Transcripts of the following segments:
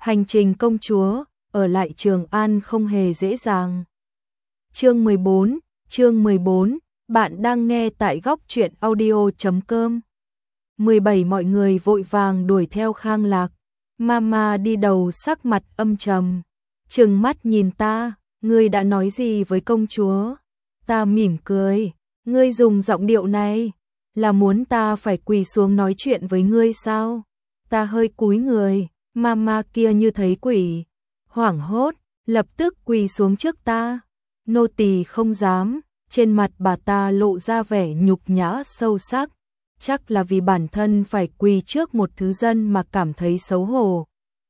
Hành trình công chúa, ở lại Trường An không hề dễ dàng. Chương 14, bạn đang nghe tại góc truyện audio.com. 17 mọi người vội vàng đuổi theo Khang Lạc. Mama đi đầu sắc mặt âm trầm, trừng mắt nhìn ta, ngươi đã nói gì với công chúa? Ta mỉm cười, ngươi dùng giọng điệu này, là muốn ta phải quỳ xuống nói chuyện với ngươi sao? Ta hơi cúi người, mama kia như thấy quỷ, hoảng hốt, lập tức quỳ xuống trước ta. Nô tỳ không dám, trên mặt bà ta lộ ra vẻ nhục nhã sâu sắc, chắc là vì bản thân phải quỳ trước một thứ dân mà cảm thấy xấu hổ.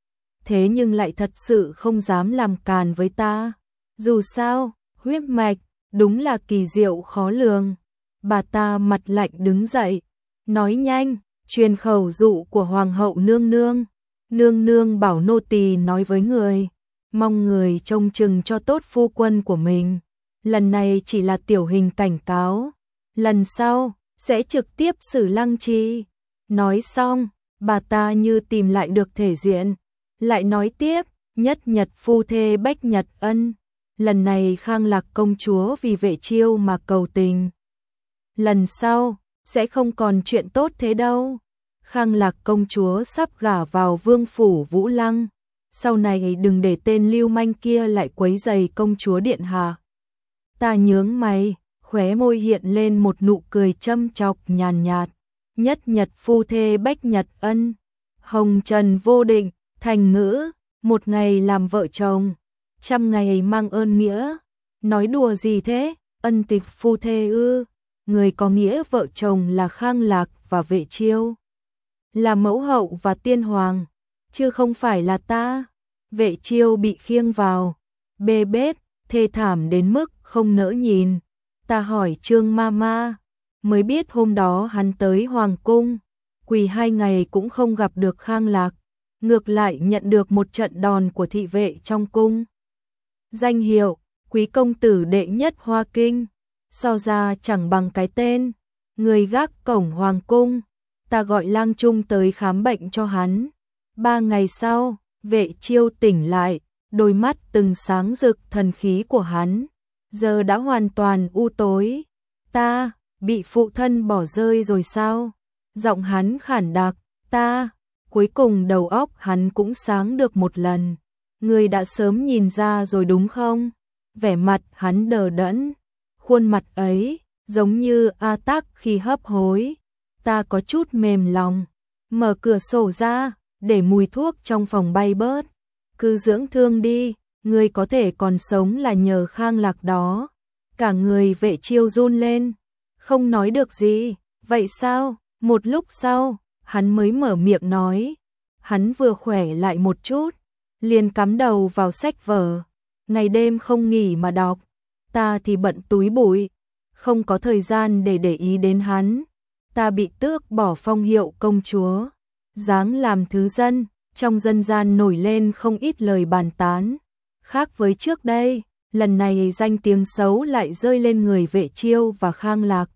Thế nhưng lại thật sự không dám làm càn với ta. Dù sao, huyết mạch, đúng là kỳ diệu khó lường. Bà ta mặt lạnh đứng dậy, nói nhanh, truyền khẩu dụ của Hoàng hậu nương nương. Nương nương bảo nô tỳ nói với người, mong người trông chừng cho tốt phu quân của mình. Lần này chỉ là tiểu hình cảnh cáo, lần sau sẽ trực tiếp xử lăng trì. Nói xong, bà ta như tìm lại được thể diện, lại nói tiếp, nhất nhật phu thê bách nhật ân. Lần này Khang Lạc công chúa vì Vệ Chiêu mà cầu tình, lần sau sẽ không còn chuyện tốt thế đâu. Khang Lạc công chúa sắp gả vào vương phủ Vũ Lăng, sau này đừng để tên lưu manh kia lại quấy rầy công chúa điện hạ. Ta nhướng mày, khóe môi hiện lên một nụ cười châm chọc nhàn nhạt. Nhất nhật phu thê bách nhật ân, hồng trần vô định, thành ngữ, một ngày làm vợ chồng, trăm ngày mang ơn nghĩa. Nói đùa gì thế, ân tịch phu thê ư? Người có nghĩa vợ chồng là Khang Lạc và Vệ Chiêu, là mẫu hậu và tiên hoàng, chứ không phải là ta. Vệ Chiêu bị khiêng vào bê bết, thê thảm đến mức không nỡ nhìn. Ta hỏi Trương Mama, mới biết hôm đó hắn tới Hoàng cung, quỳ 2 ngày cũng không gặp được Khang Lạc, ngược lại nhận được một trận đòn của thị vệ trong cung. Danh hiệu, quý công tử đệ nhất Hoa Kinh, so ra chẳng bằng cái tên. Người gác cổng Hoàng cung, ta gọi lang trung tới khám bệnh cho hắn. 3 ngày sau, Vệ Chiêu tỉnh lại, đôi mắt từng sáng rực thần khí của hắn, giờ đã hoàn toàn u tối. Ta, bị phụ thân bỏ rơi rồi sao? Giọng hắn khản đặc, ta, cuối cùng đầu óc hắn cũng sáng được một lần. Người đã sớm nhìn ra rồi đúng không? Vẻ mặt hắn đờ đẫn, khuôn mặt ấy, giống như A Tắc khi hấp hối. Ta có chút mềm lòng, mở cửa sổ ra, để mùi thuốc trong phòng bay bớt. Cứ dưỡng thương đi, người có thể còn sống là nhờ Khang Lạc đó. Cả người Vệ Chiêu run lên, không nói được gì. Vậy sao? Một lúc sau, hắn mới mở miệng nói. Hắn vừa khỏe lại một chút, liền cắm đầu vào sách vở, ngày đêm không nghỉ mà đọc. Ta thì bận túi bụi, không có thời gian để ý đến hắn. Ta bị tước bỏ phong hiệu công chúa, dáng làm thứ dân, trong dân gian nổi lên không ít lời bàn tán. Khác với trước đây, lần này danh tiếng xấu lại rơi lên người Vệ Chiêu và Khang Lạc.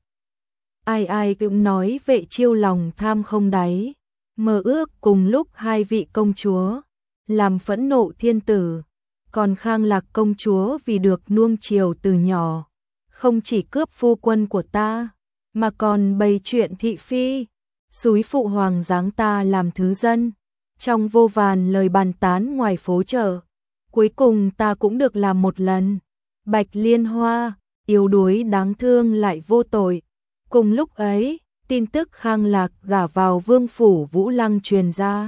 Ai ai cũng nói Vệ Chiêu lòng tham không đáy, mơ ước cùng lúc 2 vị công chúa, làm phẫn nộ thiên tử. Còn Khang Lạc công chúa vì được nuông chiều từ nhỏ, không chỉ cướp phu quân của ta, mà còn bày chuyện thị phi, xúi phụ hoàng giáng ta làm thứ dân. Trong vô vàn lời bàn tán ngoài phố chợ, cuối cùng ta cũng được làm một lần. Bạch Liên Hoa, yếu đuối đáng thương lại vô tội. Cùng lúc ấy, tin tức Khang Lạc gả vào vương phủ Vũ Lăng truyền ra.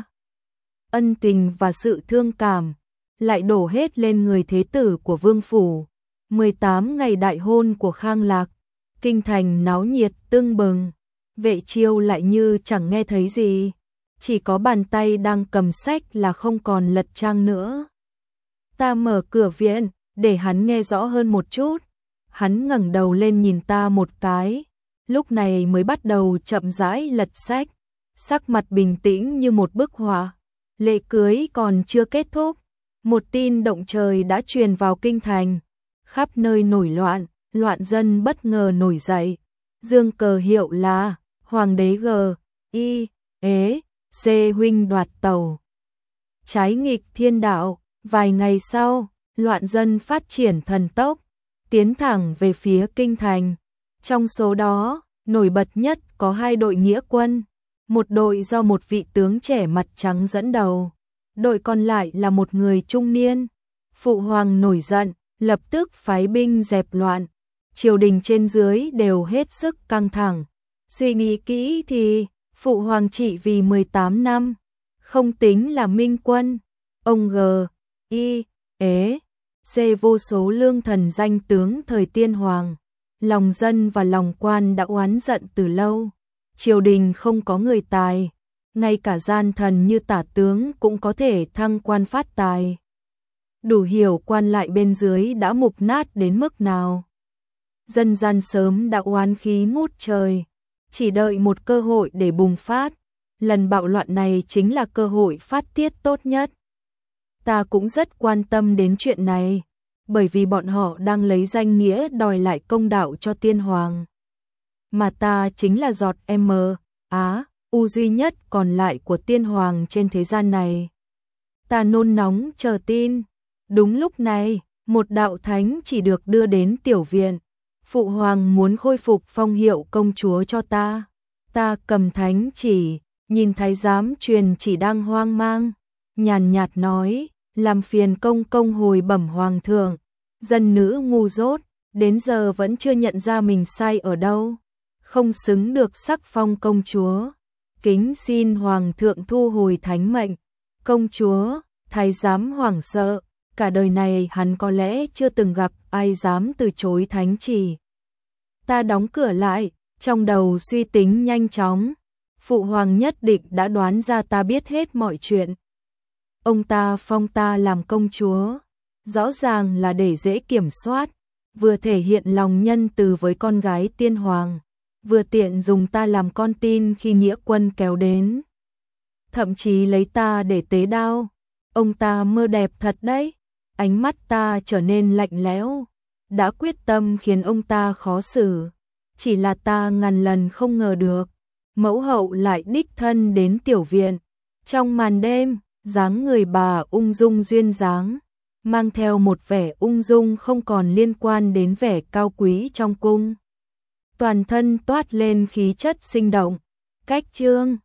Ân tình và sự thương cảm lại đổ hết lên người thế tử của vương phủ. 18 ngày đại hôn của Khang Lạc, kinh thành náo nhiệt tưng bừng. Vệ Chiêu lại như chẳng nghe thấy gì, chỉ có bàn tay đang cầm sách là không còn lật trang nữa. Ta mở cửa viện, để hắn nghe rõ hơn một chút. Hắn ngẩng đầu lên nhìn ta một cái, lúc này mới bắt đầu chậm rãi lật sách, sắc mặt bình tĩnh như một bức họa. Lễ cưới còn chưa kết thúc, một tin động trời đã truyền vào kinh thành, khắp nơi nổi loạn, loạn dân bất ngờ nổi dậy. Dương cờ hiệu là Hoàng đế G.I.E.C huynh đoạt tàu. trái nghịch thiên đạo. Vài ngày sau, loạn dân phát triển thần tốc, tiến thẳng về phía kinh thành. Trong số đó, nổi bật nhất có 2 đội nghĩa quân, một đội do một vị tướng trẻ mặt trắng dẫn đầu, đội còn lại là một người trung niên. Phụ hoàng nổi giận, lập tức phái binh dẹp loạn. Triều đình trên dưới đều hết sức căng thẳng. Suy nghĩ kỹ thì, phụ hoàng trị vì 18 năm, không tính là minh quân. Ông C vô số lương thần danh tướng thời tiên hoàng. Lòng dân và lòng quan đã oán giận từ lâu. Triều đình không có người tài, ngay cả gian thần như tả tướng cũng có thể thăng quan phát tài. Đủ hiểu quan lại bên dưới đã mục nát đến mức nào. Dân gian sớm đã oán khí ngút trời, chỉ đợi một cơ hội để bùng phát. Lần bạo loạn này chính là cơ hội phát tiết tốt nhất. Ta cũng rất quan tâm đến chuyện này, bởi vì bọn họ đang lấy danh nghĩa đòi lại công đạo cho tiên hoàng. Mà ta chính là giọt u duy nhất còn lại của tiên hoàng trên thế gian này. Ta nôn nóng chờ tin. Đúng lúc này, một đạo thánh chỉ được đưa đến tiểu viện. Phụ hoàng muốn khôi phục phong hiệu công chúa cho ta. Ta cầm thánh chỉ, nhìn thái giám truyền chỉ đang hoang mang, nhàn nhạt nói, làm phiền công công hồi bẩm hoàng thượng. Dân nữ ngu dốt, đến giờ vẫn chưa nhận ra mình sai ở đâu, không xứng được sắc phong công chúa. Kính xin hoàng thượng thu hồi thánh mệnh. Công chúa, thái giám hoảng sợ, cả đời này hắn có lẽ chưa từng gặp ai dám từ chối thánh chỉ. Ta đóng cửa lại, trong đầu suy tính nhanh chóng. Phụ hoàng nhất định đã đoán ra ta biết hết mọi chuyện. Ông ta phong ta làm công chúa, rõ ràng là để dễ kiểm soát, vừa thể hiện lòng nhân từ với con gái tiên hoàng, vừa tiện dùng ta làm con tin khi nghĩa quân kéo đến. Thậm chí lấy ta để tế đao. Ông ta mơ đẹp thật đấy. Ánh mắt ta trở nên lạnh lẽo, đã quyết tâm khiến ông ta khó xử. Chỉ là ta ngàn lần không ngờ được, mẫu hậu lại đích thân đến tiểu viện. Trong màn đêm, dáng người bà ung dung duyên dáng, mang theo một vẻ ung dung không còn liên quan đến vẻ cao quý trong cung. Toàn thân toát lên khí chất sinh động. Cách chương